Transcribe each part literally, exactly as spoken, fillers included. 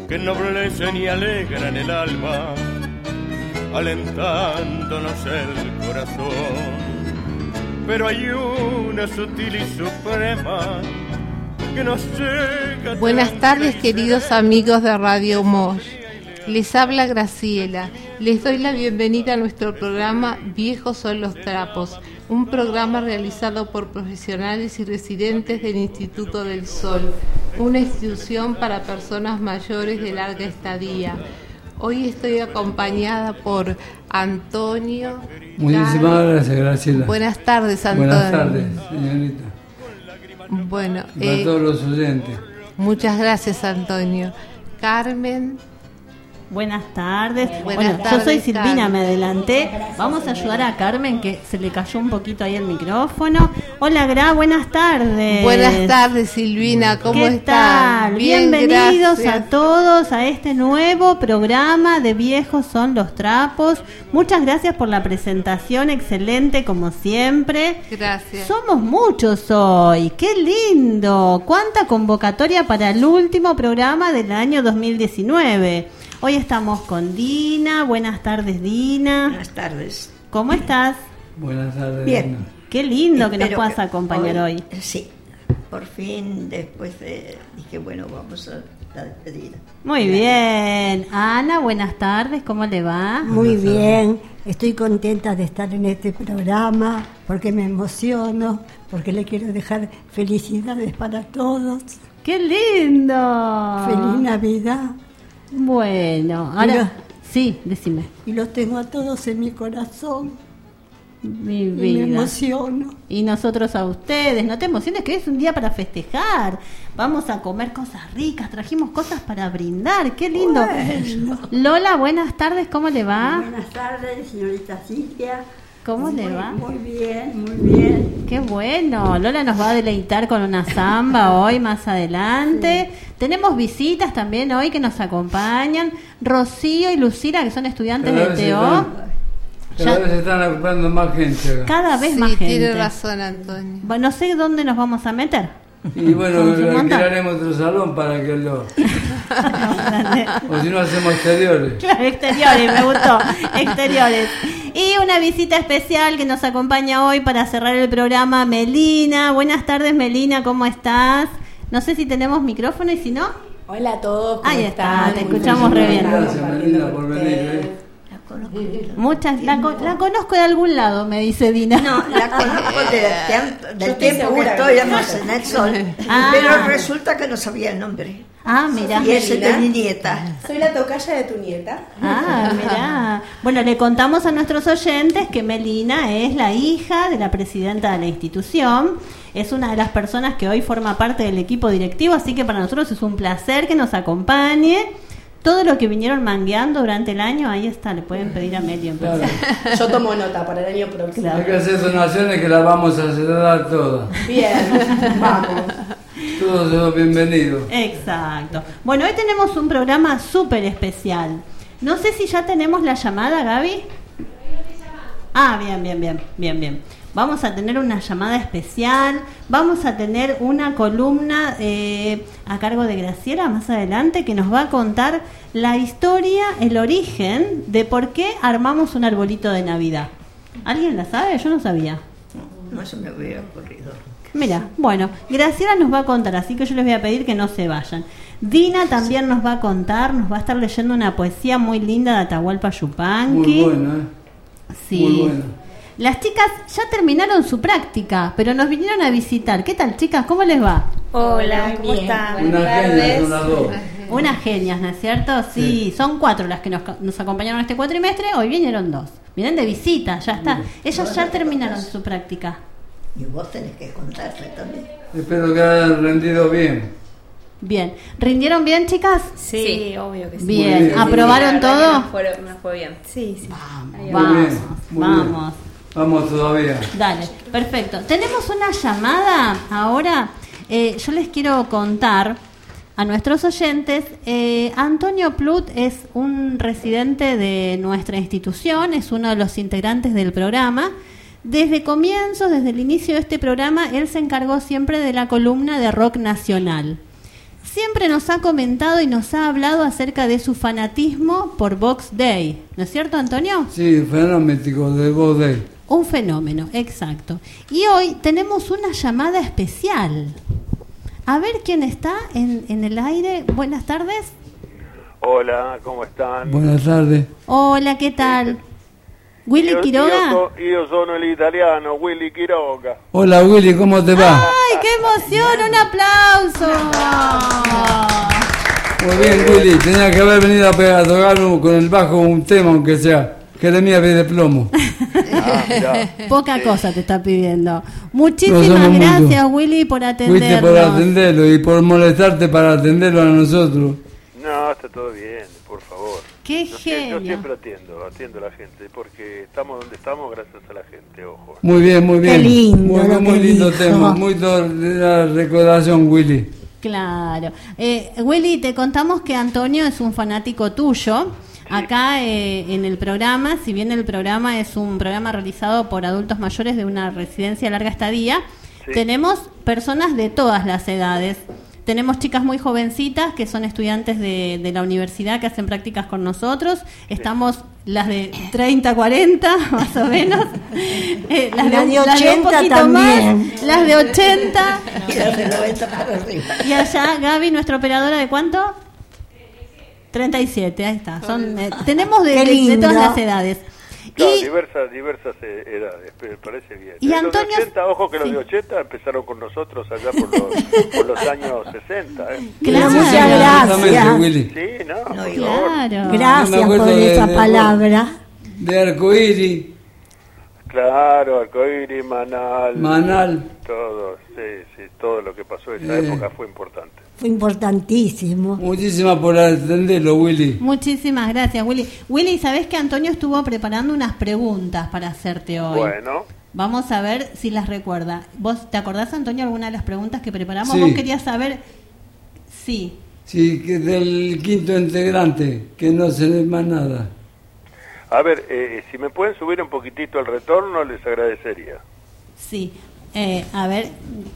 que ennoblecen y alegran el alma, alentándonos el corazón. Pero hay una sutil y suprema que nos llega. Buenas tardes, queridos amigos de Radio Mosh. Les habla Graciela. Les doy la bienvenida a nuestro programa Viejos son los trapos, un programa realizado por profesionales y residentes del Instituto del Sol, una institución para personas mayores de larga estadía. Hoy estoy acompañada por Antonio. Muchísimas Carmen. gracias, Graciela. Buenas tardes, Antonio. Buenas tardes, señorita. Bueno, Para eh, todos los oyentes. muchas gracias, Antonio. Carmen. Buenas tardes. Buenas bueno, tardes, yo soy Silvina, Carmen. me adelanté. Vamos a ayudar a Carmen, que se le cayó un poquito ahí el micrófono. Hola, Gra, buenas tardes. Buenas tardes, Silvina, ¿cómo ¿Qué estás? tal? Bien, Bienvenidos gracias. a todos a este nuevo programa de Viejos son los trapos. Muchas gracias por la presentación, excelente como siempre. Gracias. Somos muchos hoy, qué lindo. Cuánta convocatoria para el último programa del año dos mil diecinueve. Hoy estamos con Dina. Buenas tardes, Dina. Buenas tardes. ¿Cómo estás? Buenas tardes. Bien. Dina. Qué lindo que nos Espero puedas que acompañar hoy. Sí, por fin después de, dije, bueno, vamos a la despedida. Muy bien. Ana, buenas tardes, ¿cómo le va? Muy bien, estoy contenta de estar en este programa porque me emociono, porque le quiero dejar felicidades para todos. ¡Qué lindo! Feliz Navidad. Bueno, ahora Mira. sí, decime. Y los tengo a todos en mi corazón Mi y me vida. emociono. Y nosotros a ustedes, no te emociones que hoy es un día para festejar. Vamos a comer cosas ricas, trajimos cosas para brindar, qué lindo. Bueno. Lola, buenas tardes, ¿cómo le va? Buenas tardes, señorita Silvia. ¿Cómo le Muy- va? Muy bien, muy bien. Qué bueno, Lola nos va a deleitar con una samba hoy más adelante. Tenemos visitas también hoy que nos acompañan. Rocío y Lucila, que son estudiantes Cada de vez T O. están- Cada Ya- vez se están ocupando más gente acá. Cada vez Sí, más gente. tiene razón, Antonio. Bueno, no sé dónde nos vamos a meter. Y bueno, Vamos a montar. alquilaremos otro salón para que lo... O si no, hacemos exteriores. Claro, exteriores, me gustó. Exteriores. Y una visita especial que nos acompaña hoy para cerrar el programa, Melina. Buenas tardes, Melina, ¿cómo estás? No sé si tenemos micrófono y si no. Hola a todos, ¿cómo Ahí está, están? te escuchamos re bien. Gracias, Melina, por venir. ¿eh? La conozco. Muchas, la, co- la conozco de algún lado, me dice Dina. No, la conozco de- de- del estoy tiempo que segura que estábamos en el sol, Ah. pero resulta que no sabía el nombre. Ah, mira. Y ese de mi nieta. Soy la tocaya de tu nieta. Ah, mirá. Bueno, le contamos a nuestros oyentes que Melina es la hija de la presidenta de la institución. Es una de las personas que hoy forma parte del equipo directivo, así que para nosotros es un placer que nos acompañe. Todo lo que vinieron mangueando durante el año, ahí está, le pueden pedir a Meli en Claro. persona. Yo tomo nota para el año próximo. Hay que hacer donaciones que las vamos a cerrar todas. Bien, vamos. Todos son bienvenidos. Exacto. Bueno, hoy tenemos un programa súper especial. No sé si ya tenemos la llamada, Gaby. Ah, bien, bien, bien, bien, bien. Vamos a tener una llamada especial, vamos a tener una columna eh, a cargo de Graciela más adelante que nos va a contar la historia, el origen de por qué armamos un arbolito de Navidad. ¿Alguien la sabe? Yo no sabía. No, no se me hubiera ocurrido. Mira, bueno, Graciela nos va a contar, así que yo les voy a pedir que no se vayan. Dina también nos va a contar, nos va a estar leyendo una poesía muy linda de Atahualpa Yupanqui. Muy bueno, ¿eh? Sí. Muy bueno. Las chicas ya terminaron su práctica, pero nos vinieron a visitar. ¿Qué tal, chicas? ¿Cómo les va? Hola, ¿cómo están? Una genia, son las dos. Unas genias, ¿no es cierto? Sí, Sí. son cuatro las que nos, nos acompañaron este cuatrimestre, hoy vinieron dos. Vienen de visita, ya está. Ellas ya terminaron su práctica. Y vos tenés que contarle también. Espero que hayan rendido bien. Bien. ¿Rindieron bien, chicas? Sí, obvio que sí. Bien. Muy bien. ¿Aprobaron La verdad todo? que Nos fue, nos fue bien. Sí, sí. Ahí va. Vamos, Muy bien, muy vamos. Vamos todavía. Dale, perfecto. Tenemos una llamada ahora. Eh, yo les quiero contar a nuestros oyentes. Eh, Antonio Plut es un residente de nuestra institución, es uno de los integrantes del programa. Desde comienzos, desde el inicio de este programa, él se encargó siempre de la columna de rock nacional. siempre nos ha comentado y nos ha hablado acerca de su fanatismo por Box Day. ¿No es cierto, Antonio? Sí, fenoménico de Box Day. Un fenómeno, exacto. Y hoy tenemos una llamada especial. A ver quién está en, en el aire. Buenas tardes. Hola, ¿cómo están? Buenas tardes. Hola, ¿qué tal? ¿Willy Io, Quiroga? Io, so, io sono el italiano, Willy Quiroga. Hola Willy, ¿cómo te va? ¡Ay, qué emoción! ¡Un aplauso! Muy bien, Willy, tenía que haber venido a, pegar, a tocar un- con el bajo un tema, aunque sea, que de mía de plomo. Ah, mirá. Poca Sí. cosa te está pidiendo. No Muchísimas somos gracias, muchos. Willy, por Fuiste atendernos. por atenderlo y por molestarte para atenderlo a nosotros. No, está todo bien, por favor. ¡Qué Yo, sie- yo genio! siempre atiendo, atiendo a la gente, porque estamos donde estamos gracias a la gente, ojo. Muy bien, muy bien. Qué lindo Muy, lo muy que lindo dijo. tema, muy do- de la recordación, Willy. Claro. Eh, Willy, te contamos que Antonio es un fanático tuyo. Acá eh, en el programa, si bien el programa es un programa realizado por adultos mayores de una residencia de larga estadía, Sí. tenemos personas de todas las edades. Tenemos chicas muy jovencitas que son estudiantes de, de la universidad que hacen prácticas con nosotros. Estamos las de treinta, cuarenta, más o menos. Eh, las, Las de un- las de un ochenta poquito también. más. Las de ochenta. Y las de noventa para arriba. Y allá, Gaby, nuestra operadora, ¿de cuánto? treinta y siete, ahí está. Son, eh, tenemos de, Qué de- de lindo. todas las edades. Claro, Y diversas, diversas eh, edades, me parece bien. Y los Antonio- de ochenta, ojo que los sí. de ochenta empezaron con nosotros allá por los, por los años sesenta, ¿eh? Claro. Muchas Exactamente, gracias. Willy. Sí, no, No, por igual. favor. claro. Gracias No me acuerdo por de- esa de- palabra. De arcoíris, Claro, Arcoíris, Manal, Manal. todo, sí, sí, todo lo que pasó en esa Eh. época fue importante. Fue importantísimo. Muchísimas por atenderlo, Willy. Muchísimas gracias, Willy. Willy, ¿sabés que Antonio estuvo preparando unas preguntas para hacerte hoy? Bueno, Vamos a ver si las recuerda. ¿Vos te acordás, Antonio, alguna de las preguntas que preparamos? Sí. Vos querías saber... Sí. Sí, que del quinto integrante, que no se le más nada. a ver, eh, si me pueden subir un poquitito el retorno, les agradecería. Sí, eh, a ver.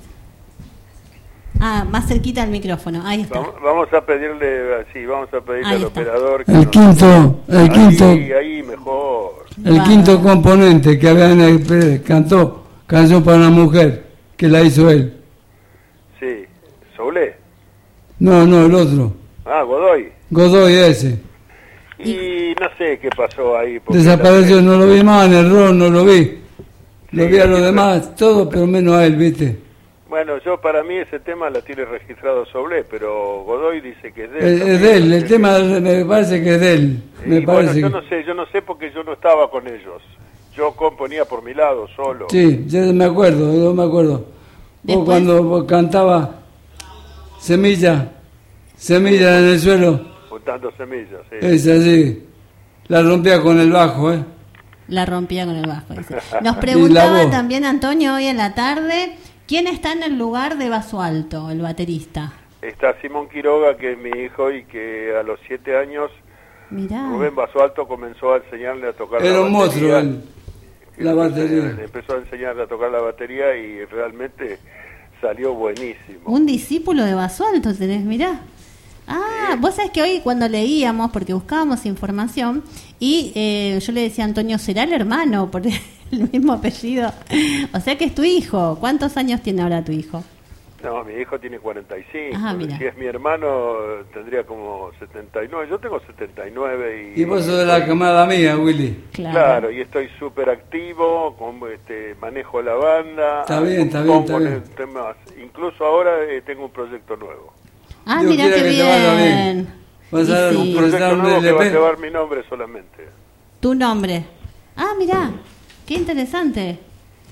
Ah, más cerquita del micrófono. Ahí está. Vamos, vamos a pedirle, sí, vamos a pedirle Ahí al está. operador que El nos- quinto, el ahí, quinto, ahí mejor. el Va. quinto componente que había en el, cantó Canción para una mujer, que la hizo él. Sí, Soule. No, no, el otro. Ah, Godoy. Godoy ese. Y no sé qué pasó ahí. porque Desapareció, la- no lo vi más en el rol, no lo vi. Lo Sí, vi a los sí, demás, todo, pero menos a él, ¿viste? Bueno, yo para mí ese tema la tiene registrado Soule, pero Godoy dice que es de él. Es, es también, de él, no el sé tema qué. me parece que es de él. Y Me bueno, parece yo que... no sé, yo no sé porque yo no estaba con ellos. Yo componía por mi lado, solo. Sí, yo me acuerdo, yo me acuerdo. Vos Después- cuando vos cantaba Semilla, Semilla en el suelo, Juntando semillas, sí. es así, la rompía con el bajo, ¿eh? La rompía con el bajo. dice. Nos Y preguntaba la voz. también Antonio hoy en la tarde, ¿quién está en el lugar de Basualto, el baterista? Está Simón Quiroga, que es mi hijo, y que a los siete años Mirá. Rubén Basualto comenzó a enseñarle a tocar Era la un batería. monstruo él, la batería. Le empezó a enseñarle a tocar la batería y realmente salió buenísimo. Un discípulo de Basualto tenés, mirá. Ah, vos sabés que hoy cuando leíamos, porque buscábamos información, y eh, yo le decía a Antonio, ¿será el hermano por el mismo apellido? O sea que es tu hijo. ¿Cuántos años tiene ahora tu hijo? No, mi hijo tiene cuarenta y cinco. Ah, mira. Si es mi hermano, tendría como setenta y nueve. Yo tengo setenta y nueve. Y, Y vos sos de la camada mía, Willy. Claro. Claro, y estoy súper activo, con, este, manejo la banda. Está bien, está bien, compongo está bien. temas. Incluso ahora eh, tengo un proyecto nuevo. Ah, Dios mira quiera qué que te vaya bien. bien. Vas Y a dar sí. un Un Por proyecto estar un nuevo que va a L P. llevar mi nombre solamente. Tu nombre. Ah, mira, qué interesante.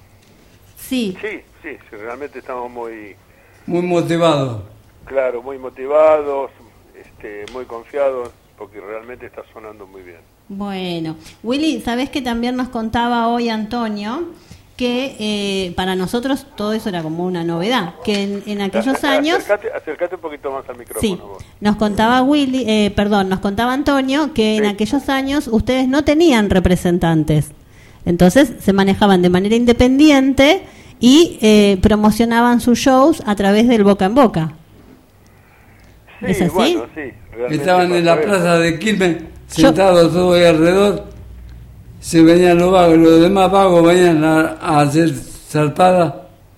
Sí. Sí, sí, sí, realmente estamos muy, Muy motivado. claro, muy motivados, este, muy confiados, porque realmente está sonando muy bien. Bueno, Willy, sabés que también nos contaba hoy Antonio que eh, para nosotros todo eso era como una novedad, que en, en aquellos años... Acércate, acércate un poquito más al micrófono. Sí, Vos. nos contaba Willy, eh, perdón, nos contaba Antonio que en Sí. aquellos años ustedes no tenían representantes, entonces se manejaban de manera independiente y eh, promocionaban sus shows a través del boca en boca. Sí, ¿Es así? bueno, sí. realmente Estaban en la pasó plaza eso. de Quilmes, sentados todos ahí alrededor. Se venían los vagos, los demás vagos venían a, a hacer zarpadas.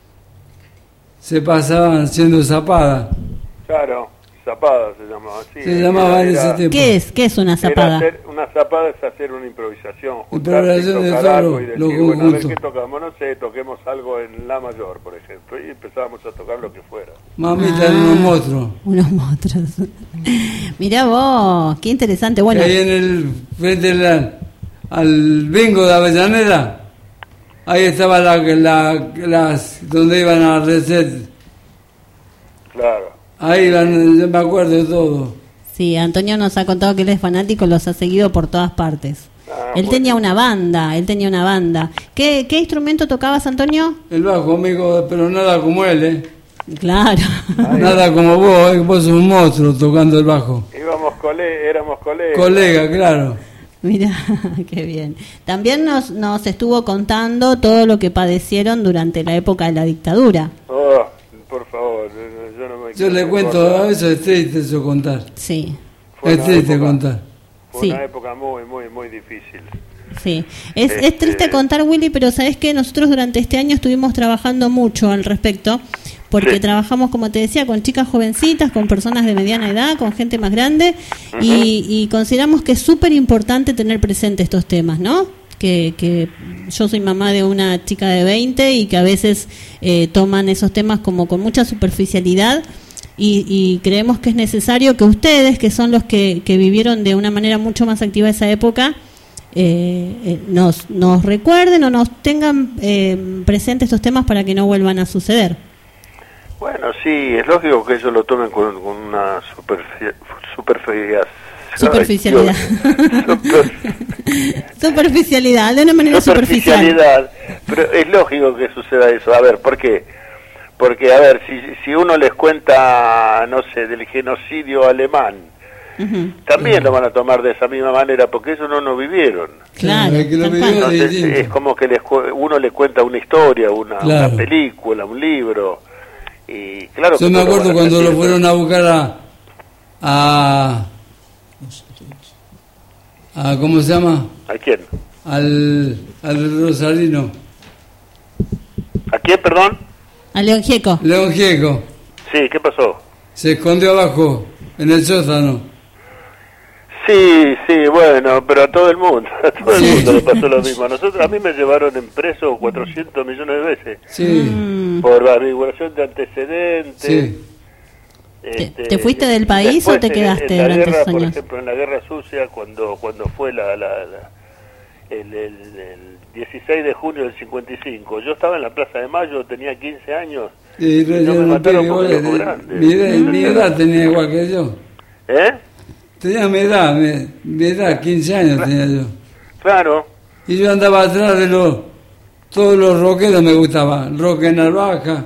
Se pasaban haciendo zapadas. Claro, zapada se llamaba. Sí, Se llamaba en ese tiempo. ¿Qué es? ¿Qué es una Era zapada? hacer- una zapada es hacer una improvisación. Improvisación juntarse y de tocar todo algo y lo decir, bueno, a ver conjunto. qué tocamos, no sé, toquemos algo en La Mayor, por ejemplo, y empezábamos a tocar lo que fuera. Mamita Ah. eran unos monstruos. Unos monstruos. Mirá vos, qué interesante. Bueno, Ahí en el frente al, al bingo de Avellaneda, ahí estaba la, la, las donde iban a reset. Claro. Ahí iban, yo me acuerdo de todo. sí, Antonio nos ha contado que él es fanático, los ha seguido por todas partes. Ah, Él bueno. tenía una banda, él tenía una banda. ¿Qué, qué instrumento tocabas, Antonio? El bajo, amigo, pero nada como él, ¿eh? Claro. Nada como vos, ¿eh? Vos sos un monstruo tocando el bajo. Íbamos cole éramos colegas. Colega, claro. Mira, qué bien. También nos, nos estuvo contando todo lo que padecieron durante la época de la dictadura. Oh, por favor, yo no me Yo quiero le cuento, recordar. a eso es triste eso contar. Sí, Fue Es una triste época- contar. Fue Sí. una época muy, muy, muy difícil. sí. Es, Este- es triste contar, Willy, pero ¿sabes qué? Nosotros durante este año estuvimos trabajando mucho al respecto, porque Sí. trabajamos, como te decía, con chicas jovencitas, con personas de mediana edad, con gente más grande, y, y consideramos que es súper importante tener presente estos temas, ¿no? Que, que yo soy mamá de una chica de veinte y que a veces eh, toman esos temas como con mucha superficialidad. Y, y creemos que es necesario que ustedes, que son los que, que vivieron de una manera mucho más activa esa época, eh, eh, nos, nos recuerden o nos tengan eh, presentes estos temas para que no vuelvan a suceder. Bueno, sí, es lógico que ellos lo tomen con, con una superfi- superficialidad. Superficialidad. Super- Superficialidad, de una manera superficial. superficialidad. Pero es lógico que suceda eso. A ver, ¿por qué? Porque, a ver, si, si uno les cuenta, no sé, del genocidio alemán, Ujú. también lo van a tomar de esa misma manera, porque ellos no lo vivieron. Claro, El que lo tal vivió cual. es Entonces, distinto. es como que les, cu- uno le cuenta una historia, una, Claro. una película, un libro. Y claro Yo que me no lo acuerdo van a cuando lo sentir. fueron a buscar a, a, a ¿cómo se llama? ¿A quién? Al, al Rosarino, ¿A quién, perdón? A León Gieco. León Gieco, Sí, ¿qué pasó? se escondió abajo en el sótano. Sí, sí, bueno, pero a todo el mundo, a todo el Sí. mundo le pasó lo mismo. A nosotros, a mí me llevaron en preso cuatrocientos millones de veces Sí, Mm. por averiguación de antecedentes. sí. Este, ¿Te- te fuiste del país después, o te en- quedaste en la durante guerra, esos por años? ejemplo, en la Guerra Sucia, cuando cuando fue la, la, la- el, el, el dieciséis de junio del cincuenta y cinco, yo estaba en la Plaza de Mayo, tenía quince años. Y no me recién un mataron pibe porque igual, era muy de- grande. mi, edad, mi edad tenía igual que yo. ¿Eh? Tenía mi edad, mi, mi edad, quince años tenía yo. Claro. Y yo andaba atrás de los, todos los rockeros me gustaban, rock en Narvaja,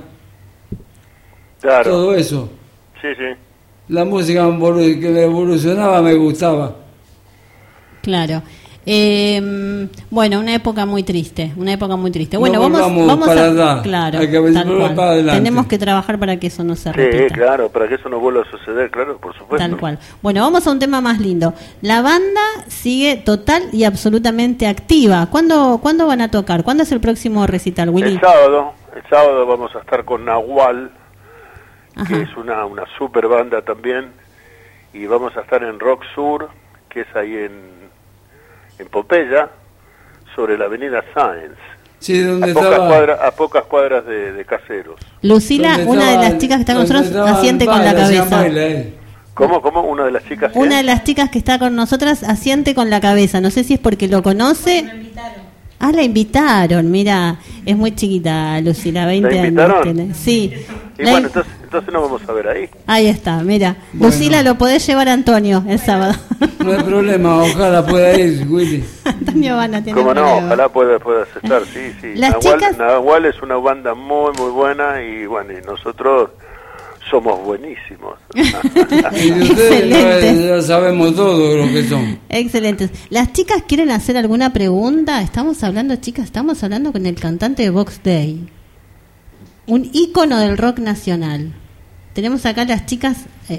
Claro. todo eso. Sí, sí. La música evolu- que evolucionaba me gustaba. Claro. Eh, bueno, una época muy triste, una época muy triste. Bueno, No vamos, volvamos vamos para a, atrás, claro, hay que tal volver cual. para adelante. Tenemos que trabajar para que eso no se Sí, repita. claro, para que eso no vuelva a suceder, claro, por supuesto. Tal cual. Bueno, vamos a un tema más lindo. La banda sigue total y absolutamente activa. ¿Cuándo, ¿cuándo van a tocar? ¿Cuándo es el próximo recital, Willy? El sábado, el sábado vamos a estar con Nahual, Ajá. que es una, una super banda también, y vamos a estar en Rock Sur, que es ahí en, en Pompeya, sobre la avenida Sáenz, Sí, donde a pocas, estaba. cuadras, a pocas cuadras de, de Caseros. Lucila, donde una de estaba- las chicas que está con donde nosotros, estaba asiente el con la baile, hacían cabeza. baile ahí. ¿Cómo, cómo? Una de las chicas... Una ¿eh? de las chicas que está con nosotras asiente con la cabeza. No sé si es porque lo conoce. Ah, la invitaron, mira, es muy chiquita Lucila, veinte años invitaron? tiene. Sí. Y La bueno, in- entonces, entonces nos vamos a ver ahí. Ahí está, mira. Bueno. Lucila lo podés llevar a Antonio el sábado. No hay problema, ojalá pueda ir, Willy. Antonio van a tener Cómo no, problema. ojalá puedas, puedas estar, sí, sí. Las Nahual, chicas- Nahual es una banda muy, muy buena y bueno, y nosotros somos buenísimos. Y ustedes Excelente. ya, ya sabemos todo lo que son. Excelentes. ¿Las chicas quieren hacer alguna pregunta? Estamos hablando, chicas, estamos hablando con el cantante de Box Day. Un ícono del rock nacional. Tenemos acá las chicas, eh,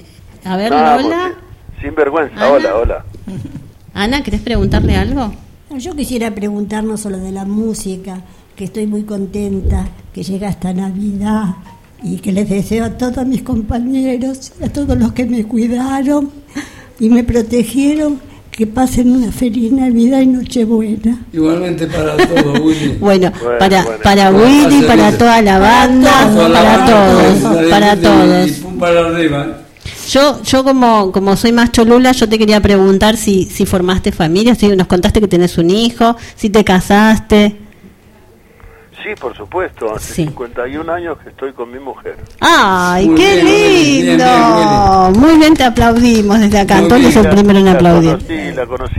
A ver, No, Lola. pues, sin vergüenza, Ana. hola, hola. Ana, ¿querés preguntarle algo? Yo quisiera preguntar no solo de la música, que estoy muy contenta que llega esta Navidad y que les deseo a todos mis compañeros, a todos los que me cuidaron y me protegieron, que pasen una feliz Navidad y Nochebuena. Igualmente para todos, Willy. Bueno, Bueno, para, bueno. para Bueno, Willy, hace para bien. toda la banda, Toda la para banda, todos, y- para y- todos. Y pum para arriba. Yo, yo como, como soy más cholula, yo te quería preguntar si, si formaste familia, si nos contaste que tenés un hijo, si te casaste. Sí, por supuesto, hace Sí. cincuenta y un años que estoy con mi mujer. ¡Ay, Muy qué bien, Willy, bien, lindo! bien, Muy bien, te aplaudimos desde acá. Muy Antonio es bien, el primero en La aplaudir. conocí, la conocí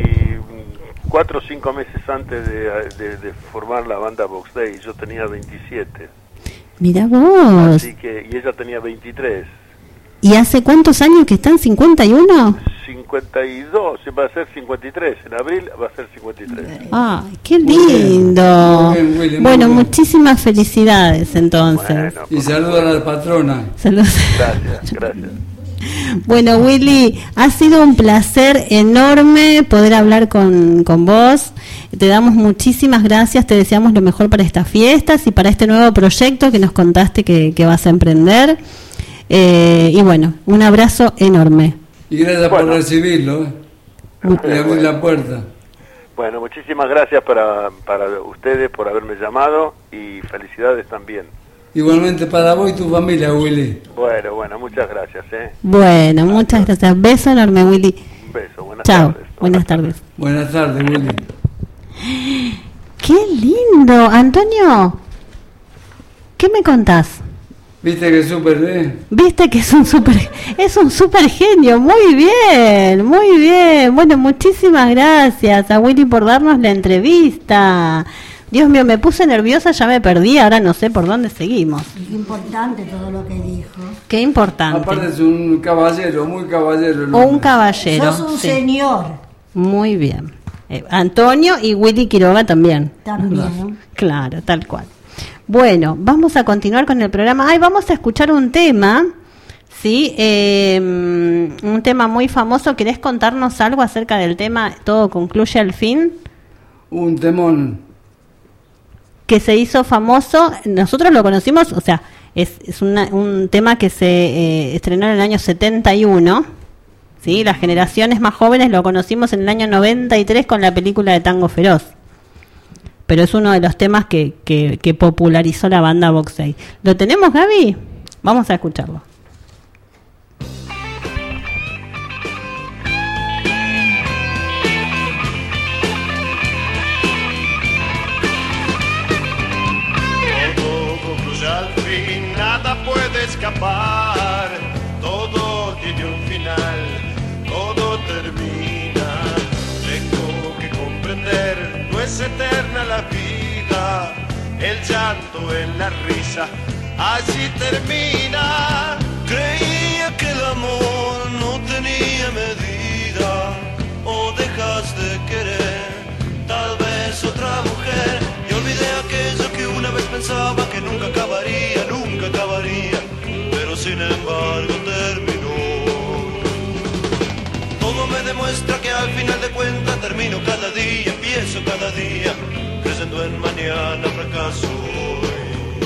mm, cuatro o cinco meses antes de, de- de formar la banda Box Day. Yo tenía veintisiete, Mira vos. así que, y ella tenía veintitrés. ¿Y hace cuántos años que están? ¿cincuenta y uno? cincuenta y dos, va a ser cincuenta y tres, en abril va a ser cincuenta y tres. ¡Ay, qué Muy bien. lindo! Muy bien, Willy, muy Bueno, bien. muchísimas felicidades entonces. Bueno, Y por saluda a la patrona. Saludos. Gracias, gracias. Bueno, Willy, ha sido un placer enorme poder hablar con, con vos. Te damos muchísimas gracias, te deseamos lo mejor para estas fiestas y para este nuevo proyecto que nos contaste que, que vas a emprender. Eh, y bueno, un abrazo enorme. Y gracias Bueno. por recibirlo. ¿eh? Y abrir la puerta. Bueno, muchísimas gracias para, para ustedes por haberme llamado y felicidades también. Igualmente para vos y tu familia, Willy. Bueno, bueno, muchas gracias, ¿eh? Bueno, muchas gracias. Beso enorme, Willy. Un beso, buenas Chao. tardes. Buenas tardes. Buenas tardes, Willy. ¡Qué lindo! Antonio, ¿qué me contás? Viste que súper, ¿eh? Viste que es un super, es un super genio. Muy bien, muy bien. Bueno, muchísimas gracias a Willy por darnos la entrevista. Dios mío, me puse nerviosa, ya me perdí, ahora no sé por dónde seguimos. Es importante todo lo que dijo. Qué importante. Aparte es un caballero, muy caballero. el O un hombre. caballero. Sos un sí. señor Muy bien. Eh, Antonio y Willy Quiroga también. también. Claro, tal cual. Bueno, vamos a continuar con el programa. Ay, vamos a escuchar un tema, ¿sí? Eh, un tema muy famoso. ¿Querés contarnos algo acerca del tema Todo concluye al fin? Un temón. Que se hizo famoso. Nosotros lo conocimos, o sea, es, es una- un tema que se eh, estrenó en el año setenta y uno. ¿Sí? Las generaciones más jóvenes lo conocimos en el año noventa y tres con la película de Tango Feroz. Pero es uno de los temas que, que, que popularizó la banda Box Day. ¿Lo tenemos, Gaby? Vamos a escucharlo. Todo concluye al fin, nada puede escapar. Todo tiene un final, todo termina. Tengo que comprender, no es eterna la vida. El llanto en la risa, así termina. Creía que el amor no tenía medida. O dejas de querer, tal vez otra mujer. Y olvidé aquello que una vez pensaba que nunca acabaría, nunca acabaría. Pero sin embargo terminó. Todo me demuestra que al final de cuentas termino cada día, empiezo cada día, creyendo en mañana fracaso hoy.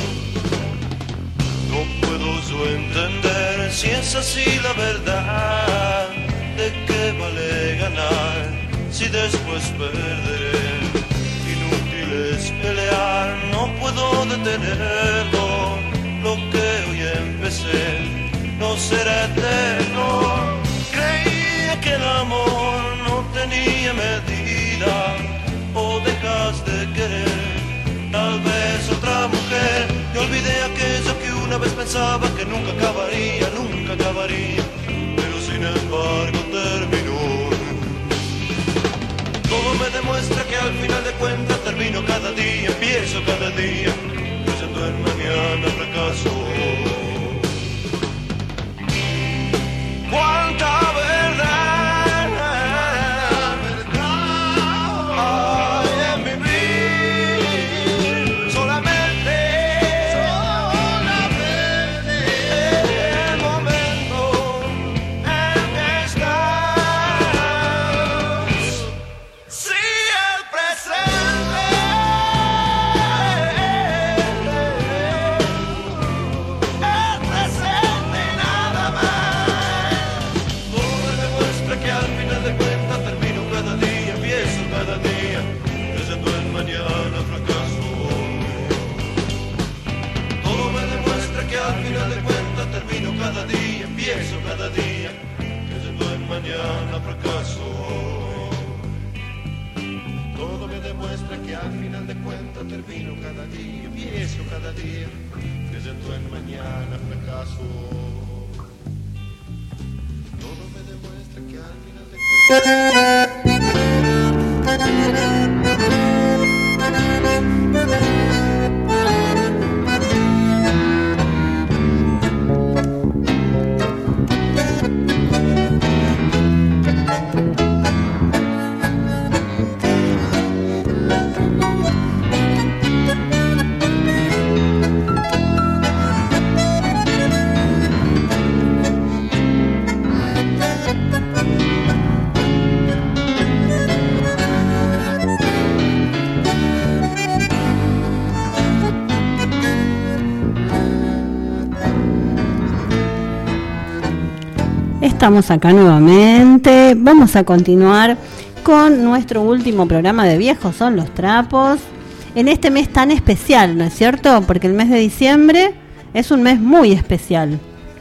No puedo yo entender si es así la verdad. ¿De qué vale ganar si después perderé? Inútil es pelear, no puedo detenerlo. Lo que hoy empecé no será eterno. Creía que el amor no tenía medida. O dejas de querer, tal vez otra mujer. Y olvidé aquello que una vez pensaba que nunca acabaría, nunca acabaría. Pero sin embargo terminó. Todo me demuestra que al final de cuentas termino cada día, empiezo cada día, creyendo en mañana fracaso. Cuánta verdad hay en mi vida, solamente, solamente el momento mañana fracaso. Todo me demuestra que al final de cuentas termino cada día, empiezo cada día, creyendo en mañana fracaso. Todo me demuestra que al final de Estamos acá nuevamente. Vamos a continuar con nuestro último programa de Viejos son los Trapos. En este mes tan especial, ¿no es cierto? Porque el mes de diciembre es un mes muy especial.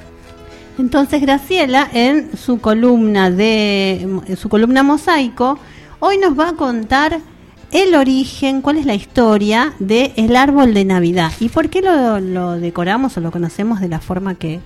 Entonces Graciela, en su columna de en su columna Mosaico, hoy nos va a contar el origen, cuál es la historia del árbol de Navidad y por qué lo, lo decoramos o lo conocemos de la forma que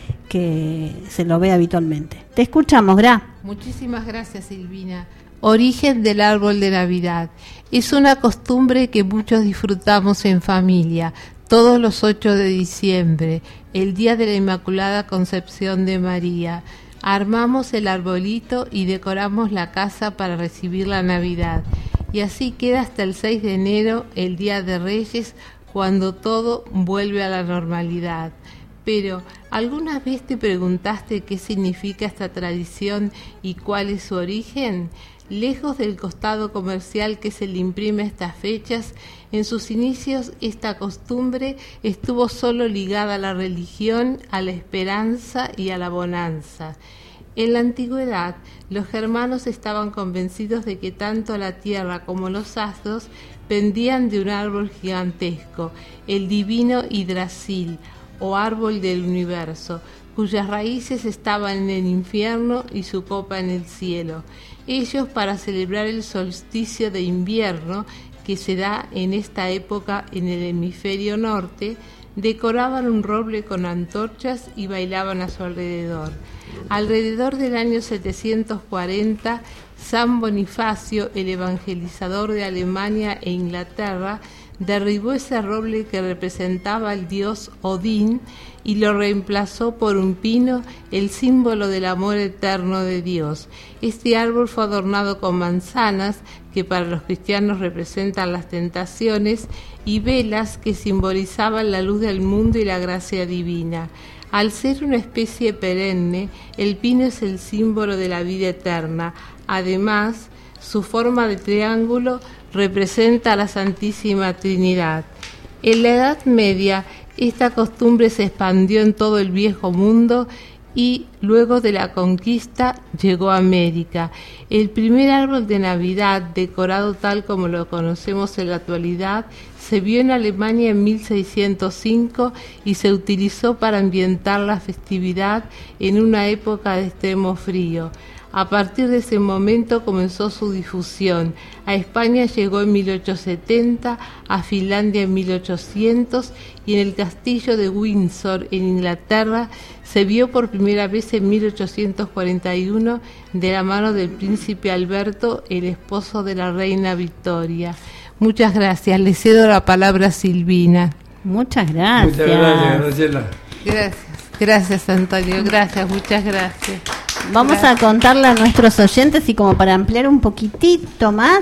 que se lo ve habitualmente. Te escuchamos, Gra. Muchísimas gracias, Silvina. Origen del árbol de Navidad. Es una costumbre que muchos disfrutamos en familia, todos los ocho de diciembre, el día de la Inmaculada Concepción de María. Armamos el arbolito y decoramos la casa para recibir la Navidad. Y así queda hasta el seis de enero, el Día de Reyes, cuando todo vuelve a la normalidad. Pero, ¿alguna vez te preguntaste qué significa esta tradición y cuál es su origen? Lejos del costado comercial que se le imprime a estas fechas, en sus inicios esta costumbre estuvo solo ligada a la religión, a la esperanza y a la bonanza. En la antigüedad, los germanos estaban convencidos de que tanto la tierra como los astros pendían de un árbol gigantesco, el divino Yggdrasil, o árbol del universo, cuyas raíces estaban en el infierno y su copa en el cielo. Ellos, para celebrar el solsticio de invierno, que se da en esta época en el hemisferio norte, decoraban un roble con antorchas y bailaban a su alrededor. Alrededor del año setecientos cuarenta, San Bonifacio, el evangelizador de Alemania e Inglaterra, derribó ese roble que representaba al dios Odín y lo reemplazó por un pino, el símbolo del amor eterno de Dios. Este árbol fue adornado con manzanas, que para los cristianos representan las tentaciones, y velas que simbolizaban la luz del mundo y la gracia divina. Al ser una especie perenne, el pino es el símbolo de la vida eterna. Además, su forma de triángulo representa a la Santísima Trinidad. En la Edad Media, esta costumbre se expandió en todo el viejo mundo y luego de la conquista llegó a América. El primer árbol de Navidad, decorado tal como lo conocemos en la actualidad, se vio en Alemania en mil seiscientos cinco y se utilizó para ambientar la festividad en una época de extremo frío. A partir de ese momento comenzó su difusión. A España llegó en mil ochocientos setenta, a Finlandia en mil ochocientos y en el castillo de Windsor, en Inglaterra, se vio por primera vez en mil ochocientos cuarenta y uno de la mano del príncipe Alberto, el esposo de la reina Victoria. Muchas gracias. Le cedo la palabra a Silvina. Muchas gracias. Muchas gracias, Graciela. Gracias. Gracias, Antonio. Gracias, muchas gracias. Vamos Gracias. a contarle a nuestros oyentes, y como para ampliar un poquitito más,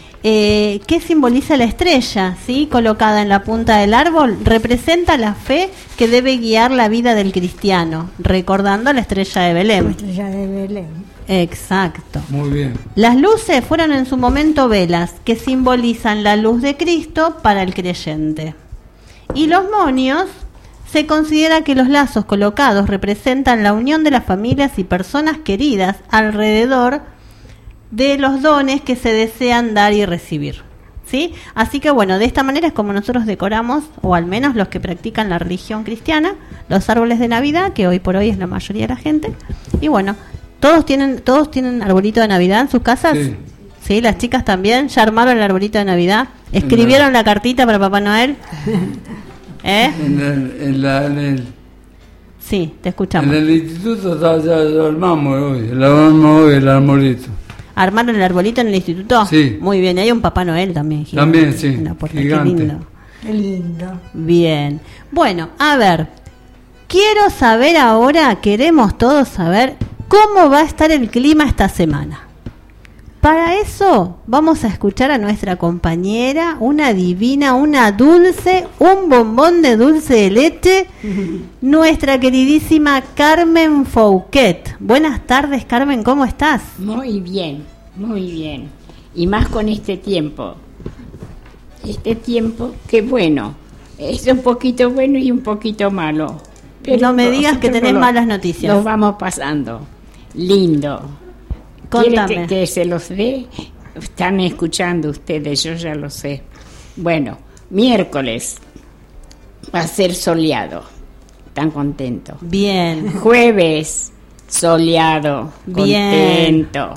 eh, ¿qué simboliza la estrella? ¿Sí? Colocada en la punta del árbol, representa la fe que debe guiar la vida del cristiano, recordando la estrella de Belén. La estrella de Belén. Exacto. Muy bien. Las luces fueron en su momento velas, que simbolizan la luz de Cristo para el creyente. Y los monios, se considera que los lazos colocados representan la unión de las familias y personas queridas alrededor de los dones que se desean dar y recibir. ¿Sí? Así que bueno, de esta manera es como nosotros decoramos, o al menos los que practican la religión cristiana, los árboles de Navidad, que hoy por hoy es la mayoría de la gente. Y bueno, ¿Todos tienen todos tienen arbolito de Navidad en sus casas? Sí. Sí, las chicas también. ¿Ya armaron el arbolito de Navidad? ¿Escribieron la cartita para Papá Noel? ¿Eh? En el, en la, en el, sí, te escuchamos. En el instituto ya, ya lo armamos hoy, lo armamos hoy el arbolito. ¿Armaron el arbolito en el instituto? Sí. Muy bien, y hay un Papá Noel también. Gigante, también, sí, en la puerta. gigante. Qué lindo. Qué lindo. Bien. Bueno, a ver, quiero saber ahora, queremos todos saber cómo va a estar el clima esta semana. Para eso vamos a escuchar a nuestra compañera, una divina, una dulce, un bombón de dulce de leche, nuestra queridísima Carmen Fouquet. Buenas tardes, Carmen, ¿cómo estás? Muy bien, muy bien. Y más con este tiempo. Este tiempo que bueno, es un poquito bueno y un poquito malo. Pero no me digas que tenés lo, malas noticias. Los vamos pasando. Lindo. ¿Quiere que, que se los dé? Están escuchando ustedes, yo ya lo sé. Bueno, miércoles va a ser soleado. ¿Están contentos? Bien. Jueves, soleado. Bien. Contento.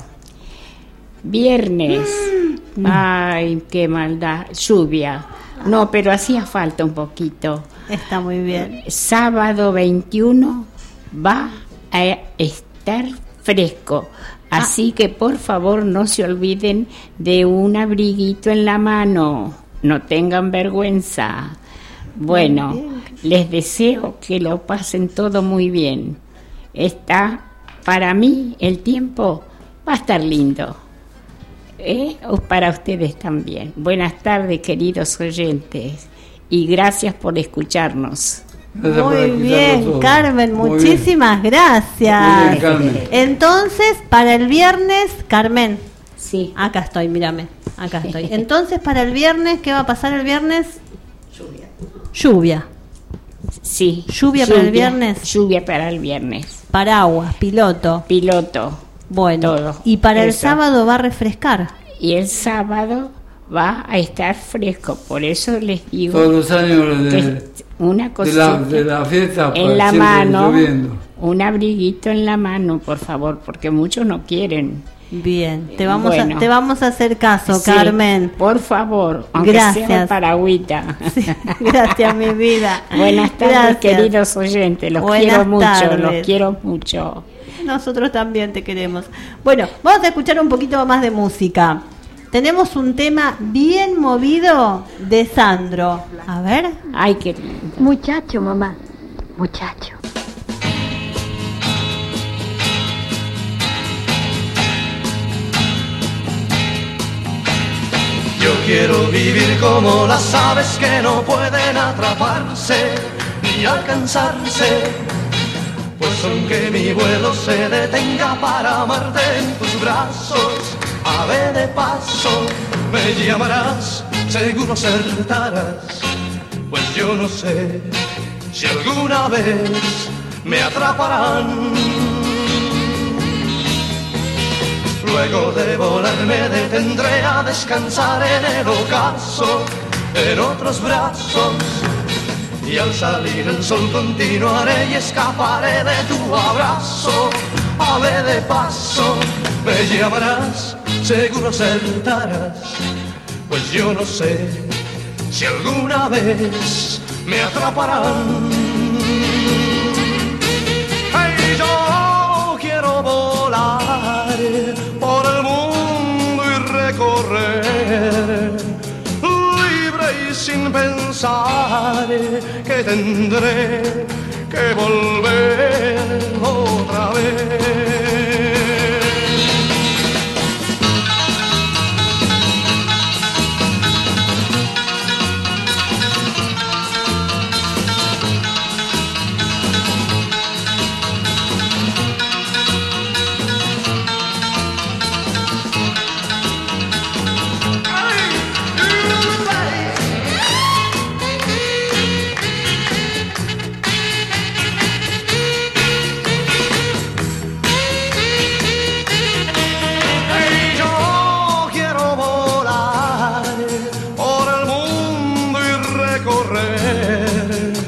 Viernes, mm. ay, qué maldad, lluvia. No, pero hacía falta un poquito. Está muy bien. Sábado veintiuno va a estar fresco. Así que por favor no se olviden de un abriguito en la mano, no tengan vergüenza. Bueno, les deseo que lo pasen todo muy bien. Está, para mí, el tiempo va a estar lindo. ¿Eh? Para ustedes también. Buenas tardes, queridos oyentes, y gracias por escucharnos. Muy bien, Carmen, Muy muchísimas bien. gracias. Muy bien, Carmen. Entonces, para el viernes, Carmen. Sí. Acá estoy, mírame. Acá estoy. Entonces, para el viernes, ¿qué va a pasar el viernes? Lluvia. Lluvia. Sí. Lluvia, lluvia para el viernes. Lluvia para el viernes. Paraguas, piloto. Piloto. Bueno. Todo. Y para Eso. el sábado va a refrescar. Y el sábado va a estar fresco, por eso les digo. Todos los años de, una de, la, de la fiesta en la mano, lloviendo. Un abriguito en la mano, por favor, porque muchos no quieren. Bien, te vamos bueno, a te vamos a hacer caso, sí, Carmen. Por favor, aunque gracias. sea paragüita. Sí, gracias, mi vida. Buenas tardes, gracias. Queridos oyentes, los Buenas quiero mucho, tardes. los quiero mucho. Nosotros también te queremos. Bueno, vamos a escuchar un poquito más de música. Tenemos un tema bien movido de Sandro. A ver. Ay, qué lindo. Muchacho, mamá. Muchacho. Yo quiero vivir como las aves que no pueden atraparse ni alcanzarse. Pues aunque mi vuelo se detenga para amarte en tus brazos, ave de paso, me llamarás, seguro acertarás. Pues yo no sé si alguna vez me atraparán. Luego de volar me detendré a descansar en el ocaso, en otros brazos. Y al salir el sol continuaré y escaparé de tu abrazo. Ave de paso, me llamarás, seguro acertarás. Pues yo no sé si alguna vez me atraparán. Hey, yo quiero volar por el mundo y recorrer, libre y sin pensar que tendré que volver otra vez.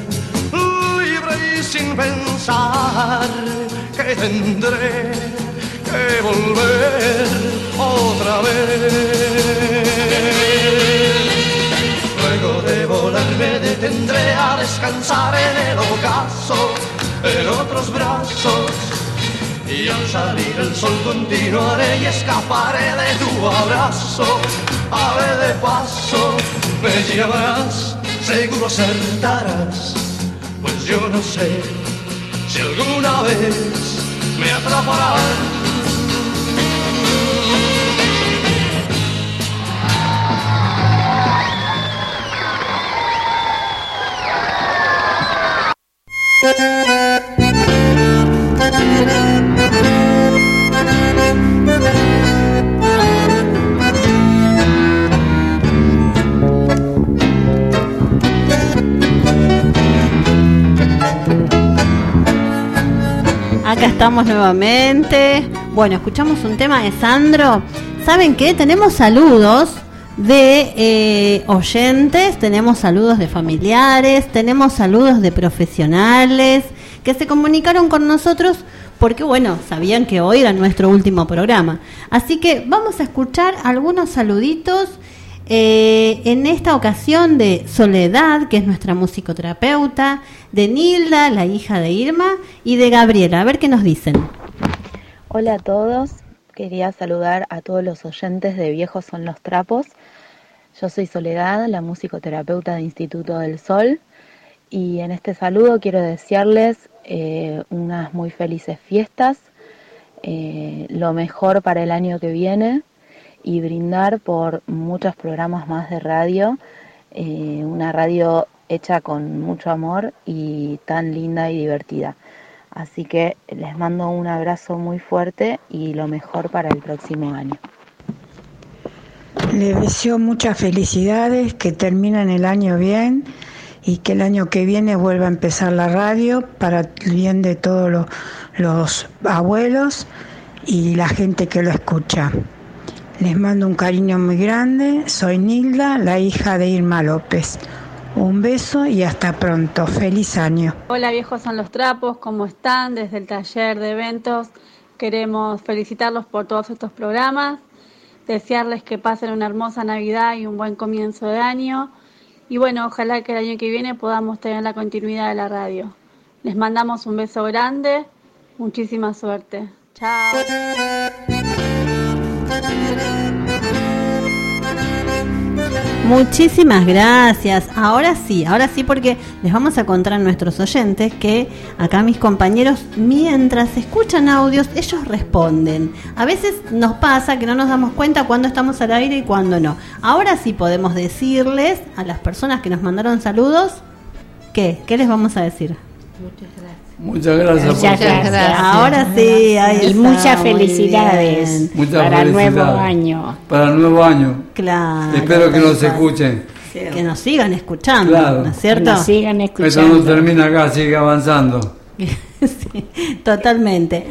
Que tendré descansar en el ocaso, en otros brazos. Y al salir el sol continuaré y escaparé de tu abrazo. Ave de paso, me llevarás, seguro acertarás. Pues yo no sé si alguna vez me atraparás. Acá estamos nuevamente. Bueno, escuchamos un tema de Sandro. ¿Saben qué? Tenemos saludos de eh, oyentes, tenemos saludos de familiares, tenemos saludos de profesionales que se comunicaron con nosotros porque, bueno, sabían que hoy era nuestro último programa. Así que vamos a escuchar algunos saluditos. Eh, en esta ocasión de Soledad, que es nuestra musicoterapeuta, de Nilda, la hija de Irma, y de Gabriela. A ver qué nos dicen. Hola a todos, quería saludar a todos los oyentes de Viejos son los trapos. Yo soy Soledad, la musicoterapeuta de Instituto del Sol, y en este saludo quiero desearles eh, unas muy felices fiestas, eh, lo mejor para el año que viene, y brindar por muchos programas más de radio, eh, una radio hecha con mucho amor y tan linda y divertida. Así que les mando un abrazo muy fuerte y lo mejor para el próximo año. Les deseo muchas felicidades, que terminen el año bien y que el año que viene vuelva a empezar la radio para el bien de todos los, los abuelos y la gente que lo escucha. Les mando un cariño muy grande. Soy Nilda, la hija de Irma López. Un beso y hasta pronto. Feliz año. Hola, Viejos son los trapos, ¿cómo están? Desde el taller de eventos queremos felicitarlos por todos estos programas, desearles que pasen una hermosa Navidad y un buen comienzo de año. Y bueno, ojalá que el año que viene podamos tener la continuidad de la radio. Les mandamos un beso grande, muchísima suerte. Chao. Muchísimas gracias. Ahora sí, ahora sí, porque les vamos a contar a nuestros oyentes que acá mis compañeros, mientras escuchan audios, ellos responden. A veces nos pasa que no nos damos cuenta cuándo estamos al aire y cuándo no. Ahora sí podemos decirles a las personas que nos mandaron saludos, ¿qué? ¿Qué les vamos a decir? Muchas gracias. Muchas gracias. Muchas gracias. gracias. Ahora sí, ahí y está, muchas felicidades muchas para el felicidades. nuevo año. Para el nuevo año. Claro. Espero que nos escuchen. Que nos sigan escuchando, Claro. ¿no es cierto? Que nos sigan escuchando. Eso no termina acá, sigue avanzando. Sí, totalmente.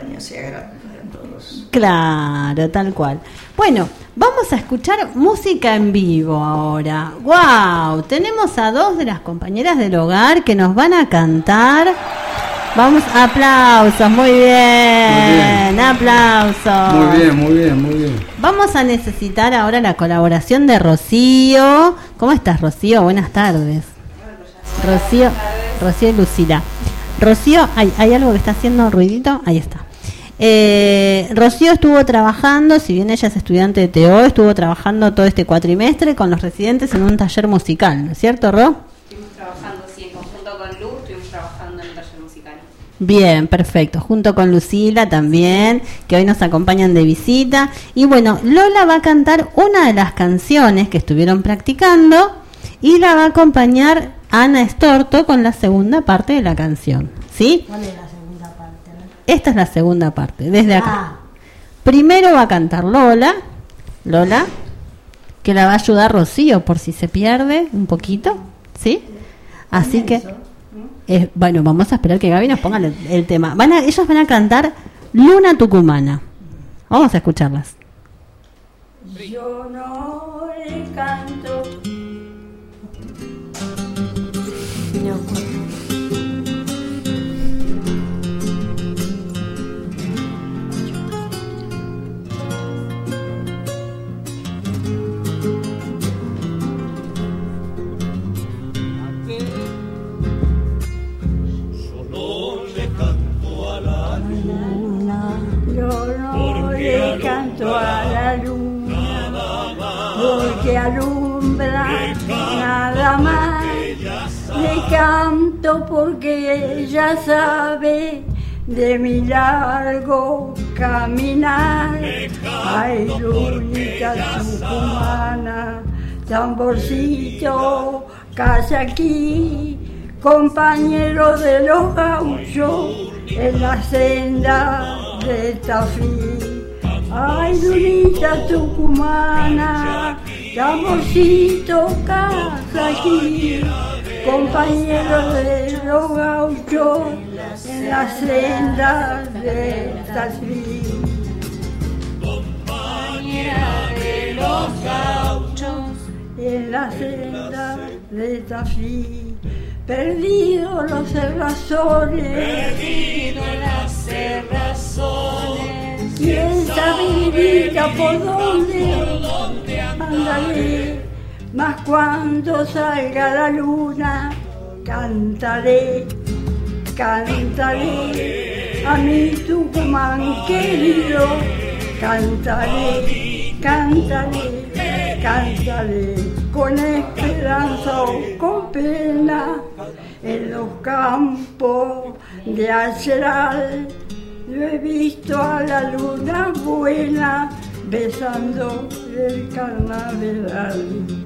Claro, tal cual. Bueno, vamos a escuchar música en vivo ahora. ¡Wow! Tenemos a dos de las compañeras del hogar que nos van a cantar. Vamos, aplausos, muy bien, Muy bien. aplausos. Muy bien, muy bien, muy bien. Vamos a necesitar ahora la colaboración de Rocío. ¿Cómo estás, Rocío? Buenas tardes. Rocío, Rocío y Lucila. Rocío, ¿hay, hay algo que está haciendo ruidito? Ahí está. Eh, Rocío estuvo trabajando, si bien ella es estudiante de T O, estuvo trabajando todo este cuatrimestre con los residentes en un taller musical, ¿no es cierto, Ro? Estuvimos trabajando, sí, en conjunto con Lu, estuvimos trabajando en un taller musical. Bien, perfecto, junto con Lucila también, que hoy nos acompañan de visita. Y bueno, Lola va a cantar una de las canciones que estuvieron practicando y la va a acompañar Ana Estorto con la segunda parte de la canción, ¿sí? ¿Cuál es la segunda parte? Esta es la segunda parte, desde acá. Ah. Primero va a cantar Lola, Lola, que la va a ayudar Rocío por si se pierde un poquito, ¿sí? Así que, eh, bueno, vamos a esperar que Gaby nos ponga el, el tema. Van a, ellos van a cantar Luna Tucumana. Vamos a escucharlas. Yo no le canto. No. no le canto a la luna, porque alumbra nada más. Le canto porque ella sabe de mi largo caminar. Ay, lunita tucumana, tamborcito, casa aquí, compañero de los gauchos en la senda de Tafí. Ay, lunita tucumana, tamborcito, casa aquí, compañero de los gauchos en la senda de Tafí. Compañera de los gauchos en la senda de Tafí. Perdido los cerrazones, perdido las cerrazones. ¿Quién sabe por dónde andaré? Mas cuando salga la luna, cantaré, cantaré a mi Tucumán querido. Cantaré, cantaré, cantaré, con esperanza o con pena, en los campos de Acheral. Yo he visto a la luna buena besando el carnaval.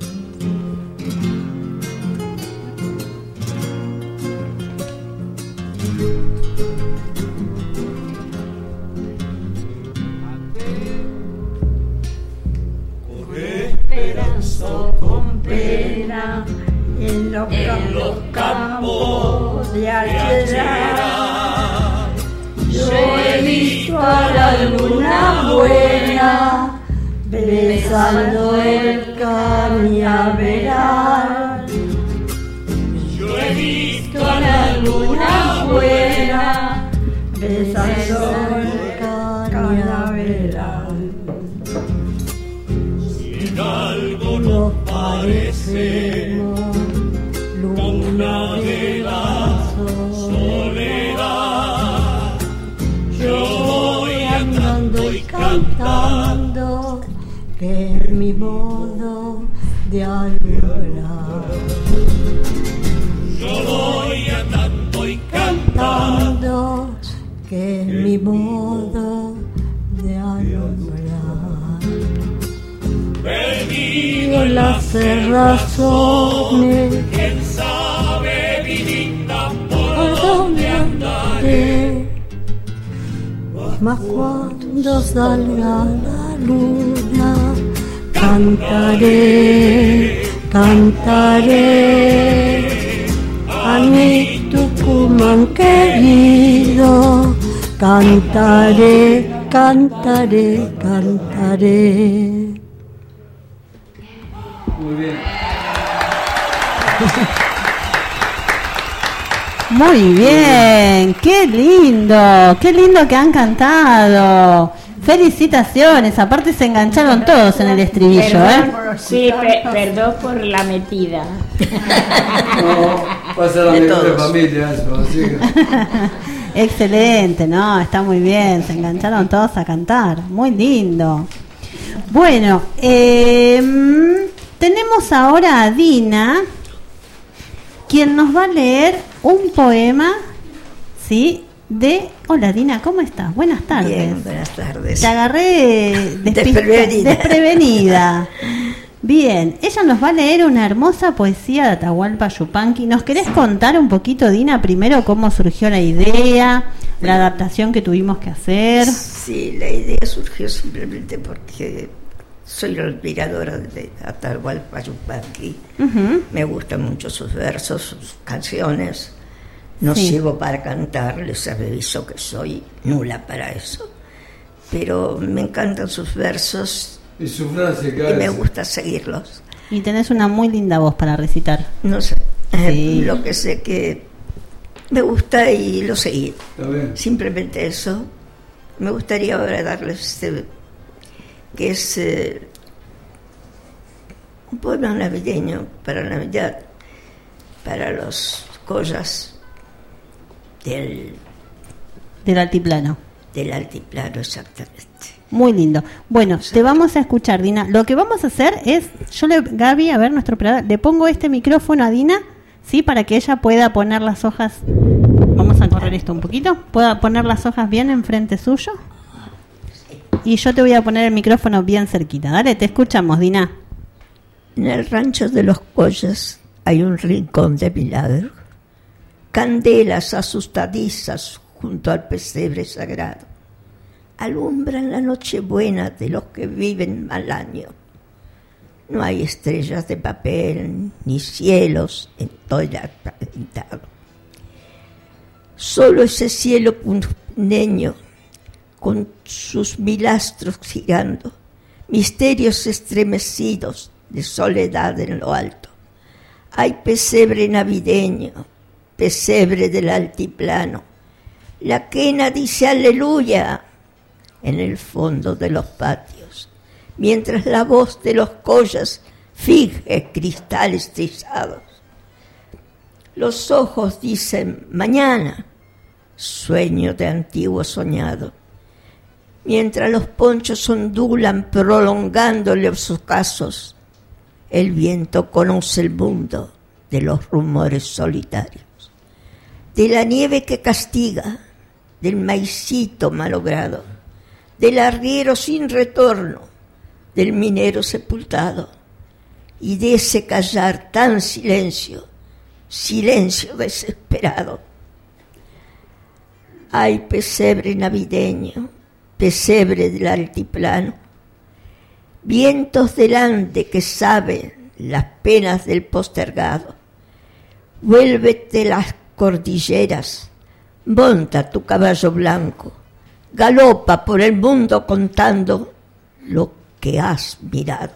Esperanza con pena en los, en los campos de Acheral. Yo he visto a la luna buena besando el cañaveral. Yo he visto a la luna buena besando el cañaveral. En algo nos parecemos, luna de la soledad. Yo voy andando y cantando, que es mi modo de alumbrar. Yo voy andando y cantando, que es mi modo de alumbrar. Perdido en las cerrazones, quién sabe, vinita, por dónde andaré. Mas cuando salga la luna, cantaré, cantaré a mi Tucumán querido. Cantaré, cantaré, cantaré. Muy bien. Muy bien, qué lindo, qué lindo que han cantado. Felicitaciones, aparte se engancharon todos en el estribillo, Perdón, ¿eh? Sí, pe- perdón por la metida. No, pasa la mejor familia eso, así que... Excelente, no, está muy bien, se engancharon todos a cantar, muy lindo. Bueno, eh, tenemos ahora a Dina, quien nos va a leer un poema, ¿sí? De... Hola Dina, ¿cómo estás? Buenas tardes. Bien, buenas tardes. Te agarré despista- Desprevenida. desprevenida. Bien, ella nos va a leer una hermosa poesía de Atahualpa Yupanqui. ¿Nos querés contar un poquito, Dina, primero cómo surgió la idea, la adaptación que tuvimos que hacer? Sí, la idea surgió simplemente porque soy la admiradora de Atahualpa Yupanqui. Uh-huh. Me gustan mucho sus versos, sus canciones. No Sí. sirvo para cantar, les aviso que soy nula para eso. Pero me encantan sus versos y su frase y me gusta seguirlos. Y tenés una muy linda voz para recitar. No sé, Sí. lo que sé que me gusta y lo seguí. Está bien. Simplemente eso. Me gustaría ahora darles este, que es eh, un poema navideño para Navidad, para los collas del, Del altiplano. del altiplano, exactamente. Muy lindo. Bueno, te vamos a escuchar, Dina. Lo que vamos a hacer es, yo le, Gaby, a ver, nuestro operador, le pongo este micrófono a Dina, ¿sí? Para que ella pueda poner las hojas. Vamos a correr esto un poquito. Pueda poner las hojas bien enfrente suyo. Y yo te voy a poner el micrófono bien cerquita. Dale, te escuchamos, Dina. En el rancho de los Collas hay un rincón de milagro. Candelas asustadizas junto al pesebre sagrado alumbran la noche buena de los que viven mal año. No hay estrellas de papel ni cielos en todo el pintado. Solo ese cielo punteño con sus mil astros girando, misterios estremecidos de soledad en lo alto. Hay pesebre navideño, pesebre del altiplano. La quena dice aleluya en el fondo de los patios, mientras la voz de los Collas finge cristales trizados. Los ojos dicen mañana, sueño de antiguo soñado, mientras los ponchos ondulan prolongándole los ocasos. El viento conoce el mundo de los rumores solitarios, de la nieve que castiga, del maicito malogrado, del arriero sin retorno, del minero sepultado, y de ese callar tan silencio, silencio desesperado. Hay pesebre navideño, pesebre del altiplano, vientos delante que saben las penas del postergado. Vuélvete las cordilleras, monta tu caballo blanco, galopa por el mundo contando lo que has mirado.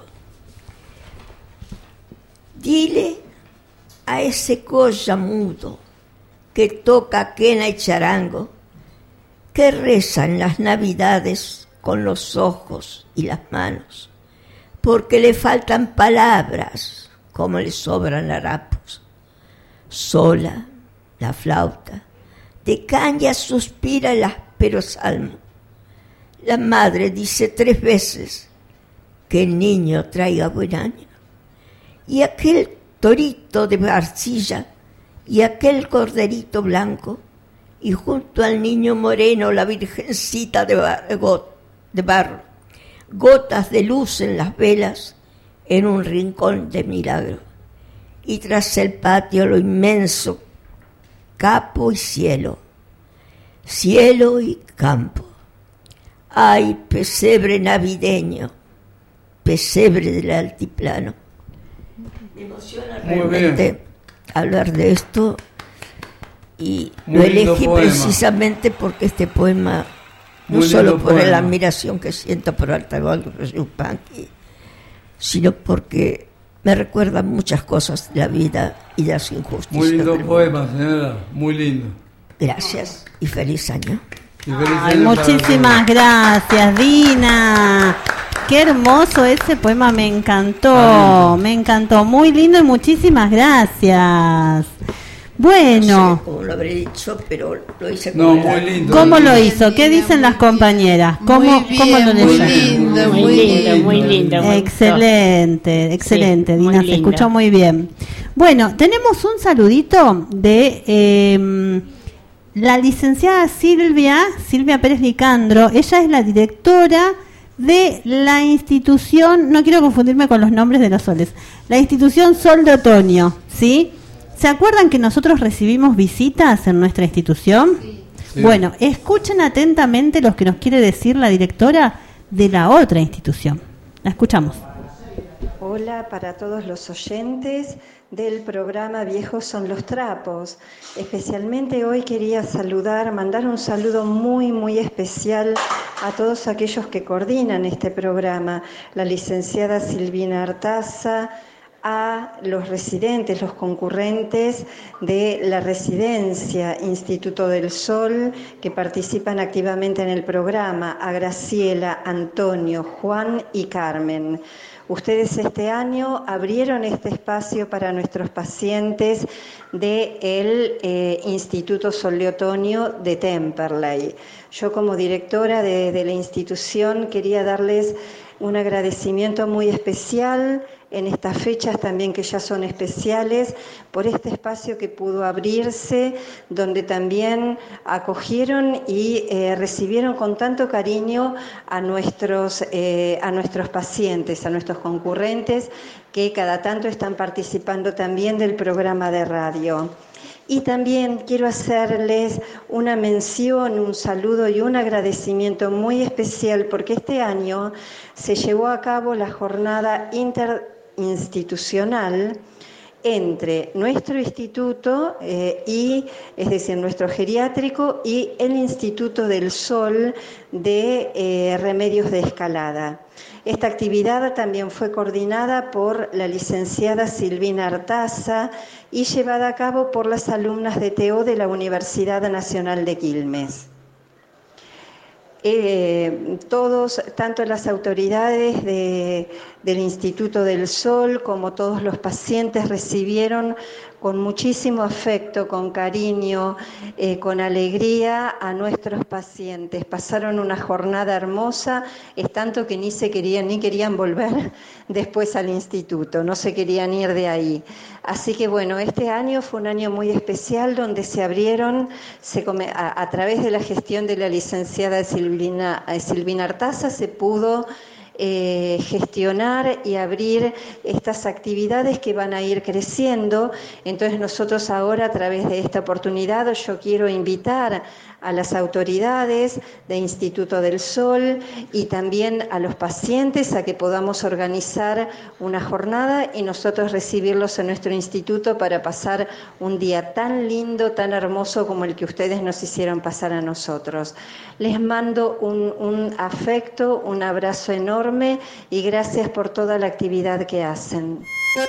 Dile a ese Colla mudo que toca quena y charango, que reza en las navidades con los ojos y las manos, porque le faltan palabras como le sobran harapos. Sola la flauta de caña suspira el áspero salmo. La madre dice tres veces que el niño traiga buen año. Y aquel torito de arcilla y aquel corderito blanco, y junto al niño moreno la virgencita de, bar, de barro, gotas de luz en las velas en un rincón de milagro. Y tras el patio lo inmenso, capo y cielo, cielo y campo. Ay, pesebre navideño, pesebre del altiplano. Me emociona realmente hablar de esto, y muy lo elegí precisamente porque este poema, no solo por poema. la admiración que siento por Altagracia Yupanqui, sino porque me recuerda muchas cosas de la vida y de las injusticias. Muy lindo poema, señora, muy lindo. Gracias y feliz año. Y feliz Ay, año muchísimas gracias, Dina. Qué hermoso ese poema, me encantó, me encantó, muy lindo y muchísimas gracias. Bueno. No sé cómo lo habré dicho, pero lo hice no, muy lindo. ¿Cómo lo hizo? ¿Qué dicen las compañeras? ¿Cómo, bien, ¿cómo lo muy leyeron? lindo, muy lindo, muy lindo. Excelente, excelente, Sí, Dina, muy se lindo. escuchó muy bien. Bueno, tenemos un saludito de eh, la licenciada Silvia, Silvia Pérez Licandro. Ella es la directora de la institución, no quiero confundirme con los nombres de los soles, la institución Sol de Otoño, ¿sí? ¿Se acuerdan que nosotros recibimos visitas en nuestra institución? Sí. Sí. Bueno, escuchen atentamente lo que nos quiere decir la directora de la otra institución. La escuchamos. Hola para todos los oyentes del programa Viejos son los trapos. Especialmente hoy quería saludar, mandar un saludo muy, muy especial a todos aquellos que coordinan este programa. La licenciada Silvina Artaza, a los residentes, los concurrentes de la residencia Instituto del Sol que participan activamente en el programa, a Graciela, Antonio, Juan y Carmen. Ustedes este año abrieron este espacio para nuestros pacientes del eh, Instituto Sol de Otoño de Temperley. yo como directora de, de la institución quería darles un agradecimiento muy especial en estas fechas también que ya son especiales, por este espacio que pudo abrirse, donde también acogieron y eh, recibieron con tanto cariño a nuestros, eh, a nuestros pacientes, a nuestros concurrentes, que cada tanto están participando también del programa de radio. Y también quiero hacerles una mención, un saludo y un agradecimiento muy especial, porque este año se llevó a cabo la jornada interinstitucional entre nuestro instituto eh, y, es decir, nuestro geriátrico y el Instituto del Sol de eh, Remedios de Escalada. Esta actividad también fue coordinada por la licenciada Silvina Artaza y llevada a cabo por las alumnas de T O de la Universidad Nacional de Quilmes. Eh, todos, tanto las autoridades de, del Instituto del Sol como todos los pacientes recibieron con muchísimo afecto, con cariño, eh, con alegría a nuestros pacientes. Pasaron una jornada hermosa, es tanto que ni se querían, ni querían volver después al instituto, no se querían ir de ahí. Así que bueno, este año fue un año muy especial donde se abrieron, se come, a, a través de la gestión de la licenciada Silvina, Silvina Artaza, se pudo Eh, gestionar y abrir estas actividades que van a ir creciendo. Entonces nosotros ahora, a través de esta oportunidad, yo quiero invitar a las autoridades de Instituto del Sol y también a los pacientes a que podamos organizar una jornada y nosotros recibirlos en nuestro instituto para pasar un día tan lindo, tan hermoso como el que ustedes nos hicieron pasar a nosotros. Les mando un, un afecto, un abrazo enorme y gracias por toda la actividad que hacen.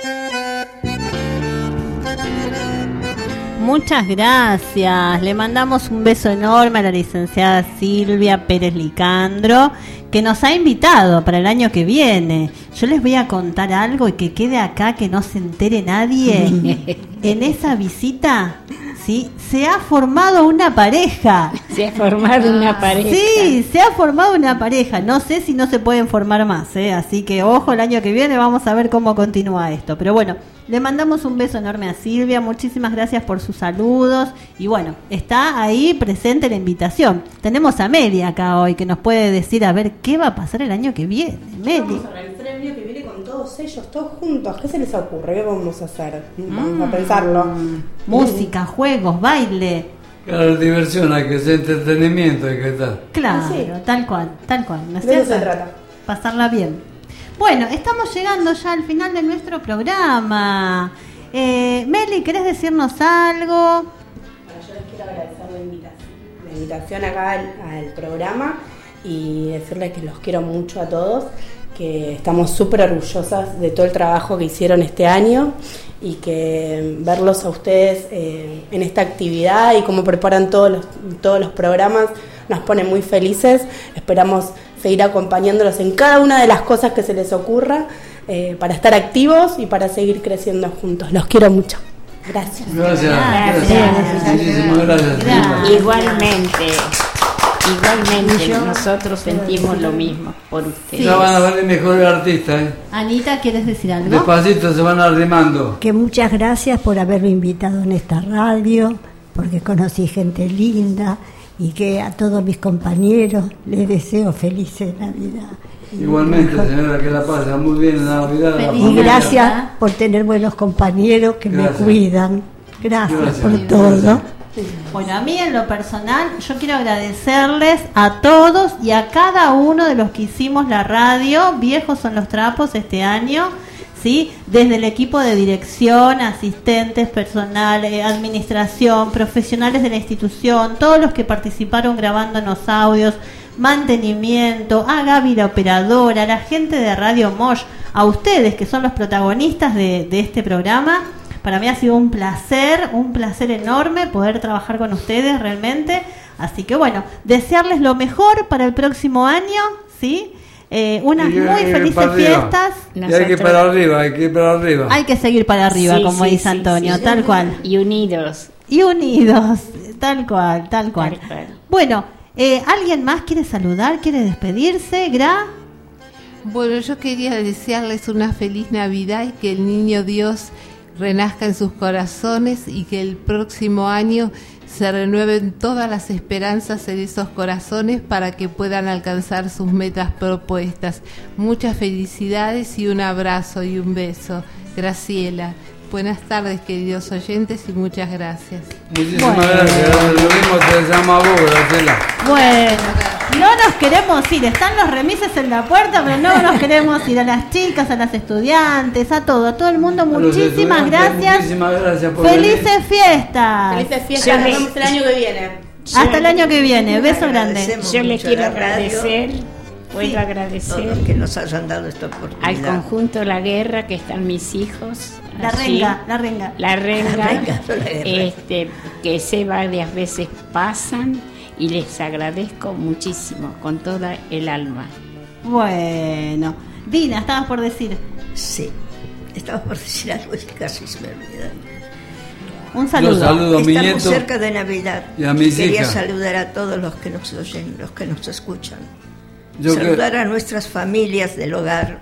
Muchas gracias. Le mandamos un beso enorme a la licenciada Silvia Pérez Licandro, que nos ha invitado para el año que viene. Yo les voy a contar algo y que quede acá, que no se entere nadie. En esa visita, sí, se ha formado una pareja. Se ha formado una pareja. Sí, se ha formado una pareja. No sé si no se pueden formar más, ¿eh? Así que ojo, el año que viene vamos a ver cómo continúa esto. Pero bueno, le mandamos un beso enorme a Silvia, muchísimas gracias por sus saludos y bueno, está ahí presente la invitación. Tenemos a Meli acá hoy que nos puede decir a ver qué va a pasar el año que viene. Meli. Vamos a organizar el año que viene con todos ellos, todos juntos. ¿Qué se les ocurre? ¿Qué vamos a hacer? Vamos mm. a pensarlo. Música, juegos, baile. Claro, diversión, hay que ser entretenimiento, hay que estar. Claro, sí. tal cual, tal cual. ¿No es de eso cierto? se trata. Pasarla bien. Bueno, estamos llegando ya al final de nuestro programa. Eh, Meli, ¿querés decirnos algo? Bueno, yo les quiero agradecer la invitación, la invitación acá al, al programa y decirles que los quiero mucho a todos, que estamos súper orgullosas de todo el trabajo que hicieron este año y que verlos a ustedes eh, en esta actividad y cómo preparan todos los, todos los programas nos pone muy felices. Esperamos seguir acompañándolos en cada una de las cosas que se les ocurra eh, para estar activos y para seguir creciendo juntos. Los quiero mucho. Gracias. Gracias. Gracias. Gracias. Muchísimas gracias. Gracias. Igualmente. Igualmente, nosotros sentimos lo mismo por ustedes. Ya van a ver mejores artistas, ¿eh? Anita, ¿quieres decir algo? Despacito se van arrimando. Que muchas gracias por haberme invitado en esta radio, porque conocí gente linda y que a todos mis compañeros les deseo felices Navidad. Igualmente, señora, que la pasa muy bien en la Navidad. Y gracias por tener buenos compañeros que gracias. me cuidan. Gracias, gracias. por todo. Bueno, a mí en lo personal, yo quiero agradecerles a todos y a cada uno de los que hicimos la radio Viejos son los Trapos este año, ¿sí? Desde el equipo de dirección, asistentes, personal, eh, administración, profesionales de la institución, todos los que participaron grabándonos audios, mantenimiento, a Gaby la operadora, a la gente de Radio Mosh, a ustedes que son los protagonistas de, de este programa. Para mí ha sido un placer, un placer enorme poder trabajar con ustedes realmente. Así que bueno, desearles lo mejor para el próximo año, ¿sí? Eh, unas y, muy y, felices fiestas. Y hay que ir para arriba, hay que ir para arriba. Hay que seguir para arriba, sí, como sí, dice sí, Antonio, sí, tal sí. cual. Y unidos. Y unidos, tal cual, tal cual. Tal cual. Bueno, Eh, ¿Alguien más quiere saludar? ¿Quiere despedirse? ¿Gra? Bueno, yo quería desearles una feliz Navidad y que el niño Dios renazca en sus corazones y que el próximo año se renueven todas las esperanzas en esos corazones para que puedan alcanzar sus metas propuestas. Muchas felicidades y un abrazo y un beso. Graciela. Buenas tardes, queridos oyentes, y muchas gracias. Muchísimas Bueno. gracias. Lo mismo te llama a vos, Graciela. Bueno, no nos queremos ir, están los remises en la puerta, pero no nos queremos ir. A las chicas, a las estudiantes, a todo, a todo el mundo, A los muchísimas estudiantes, gracias. Muchísimas gracias por Felices venir. fiestas. Felices fiestas, nos vemos el año que viene. Hasta el año que viene, beso grande. Yo les mucho quiero a la radio. agradecer, puedo Sí, agradecer todos que nos hayan dado esta oportunidad. al conjunto La Guerra, que están mis hijos. La allí. renga, la renga. La renga, La renga, no la guerra. este, que sé varias veces pasan y les agradezco muchísimo, con toda el alma. Bueno, Dina, estabas por decir. Sí, estaba por decir algo y casi se me olvidó. Un saludo. Yo saludo a mi Estamos nieto cerca de Navidad. y a mis Quería hijas. saludar a todos los que nos oyen, los que nos escuchan. Yo que- saludar a nuestras familias del hogar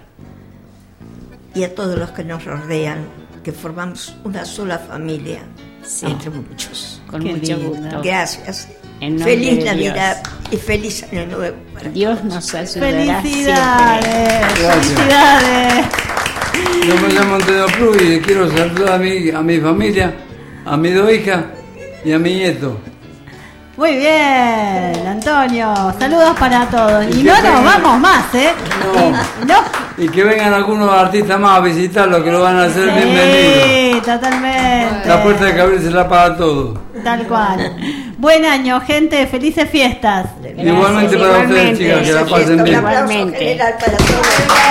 y a todos los que nos rodean, que formamos una sola familia, Sí. entre muchos. Con Qué mucho lindo. gusto. Gracias. En nombre Feliz de Navidad Dios. y feliz Año Nuevo para Dios todos. nos ayudará Felicidades, siempre. Gracias. felicidades. Yo me llamo Antonio Cruz y quiero saludar a mi, a mi familia, a mis dos hijas y a mi nieto. Muy bien, Antonio. Saludos para todos. Y Y no que nos vengan- vamos más, ¿eh? No. No. Y que vengan algunos artistas más a visitarlo, que lo van a hacer bienvenidos. Sí, totalmente. La puerta de Cabrera se la paga todo. Tal cual. Buen año, gente. Felices fiestas. Igualmente para ustedes, igualmente. chicas, que la Fiesta, pasen un bien. aplauso Igualmente. general para todos.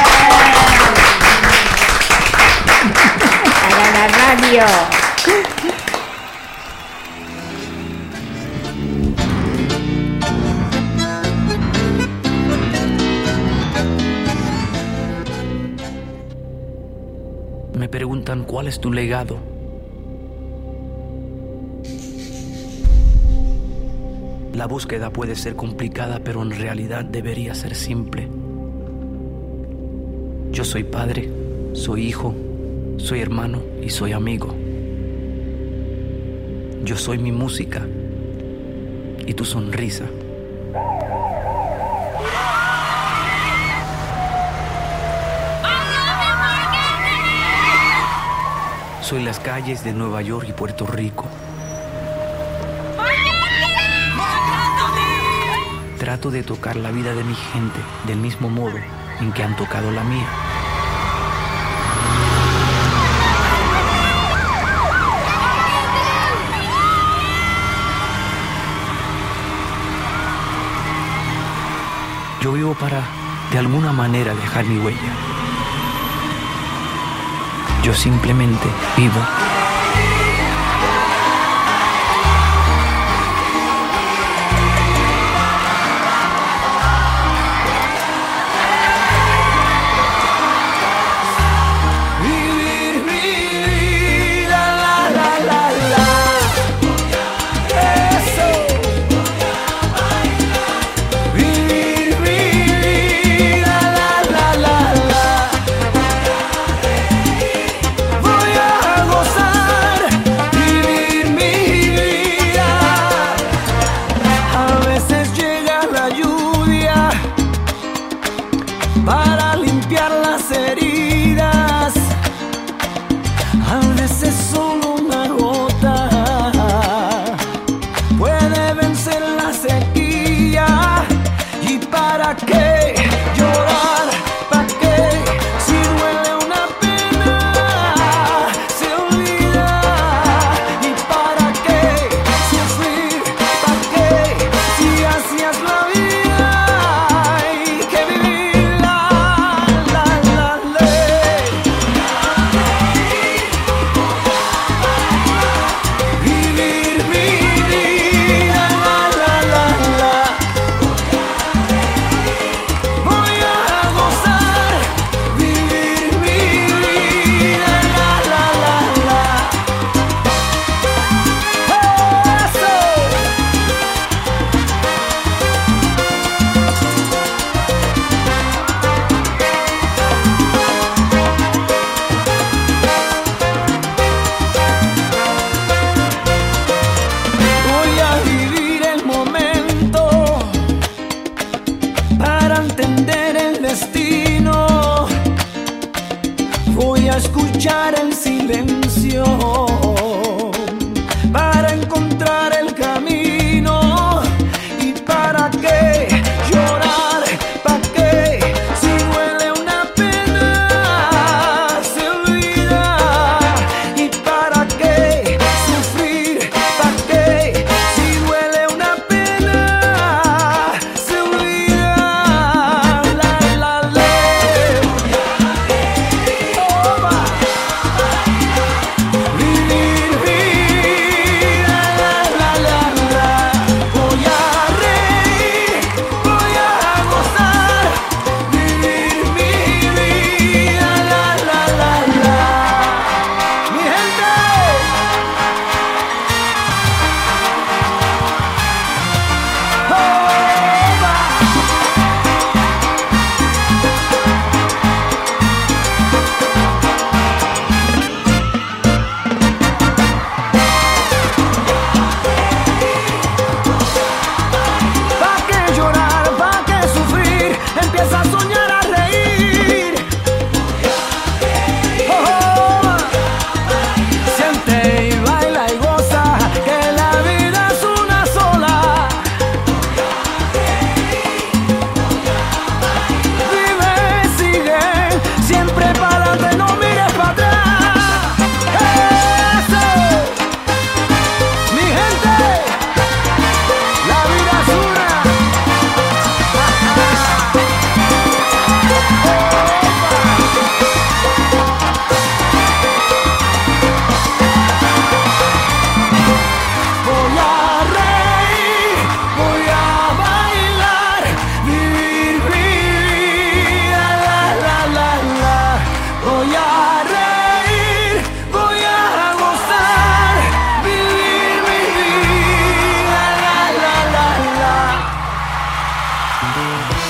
Para la radio. Me preguntan cuál es tu legado. La búsqueda puede ser complicada, pero en realidad debería ser simple. Yo soy padre, soy hijo, soy hermano y soy amigo. Yo soy mi música y tu sonrisa. Soy las calles de Nueva York y Puerto Rico. Trato de tocar la vida de mi gente del mismo modo en que han tocado la mía. Yo vivo para, de alguna manera, dejar mi huella. Yo simplemente vivo. Vivir mi vida, la la la la. Eso. Vivir mi vida, la la la la. Voy a gozar, vivir mi vida. A veces llega la lluvia para limpiar las heridas. A veces solo una gota puede vencer la sequía. ¿Y para qué llorar? ¿Para qué? Si duele una pena, se olvida. ¿Y para qué sufrir? ¿Para qué? Si así es la vida, hay que vivirla, la, la, ley. entender el destino, voy a escuchar el silencio.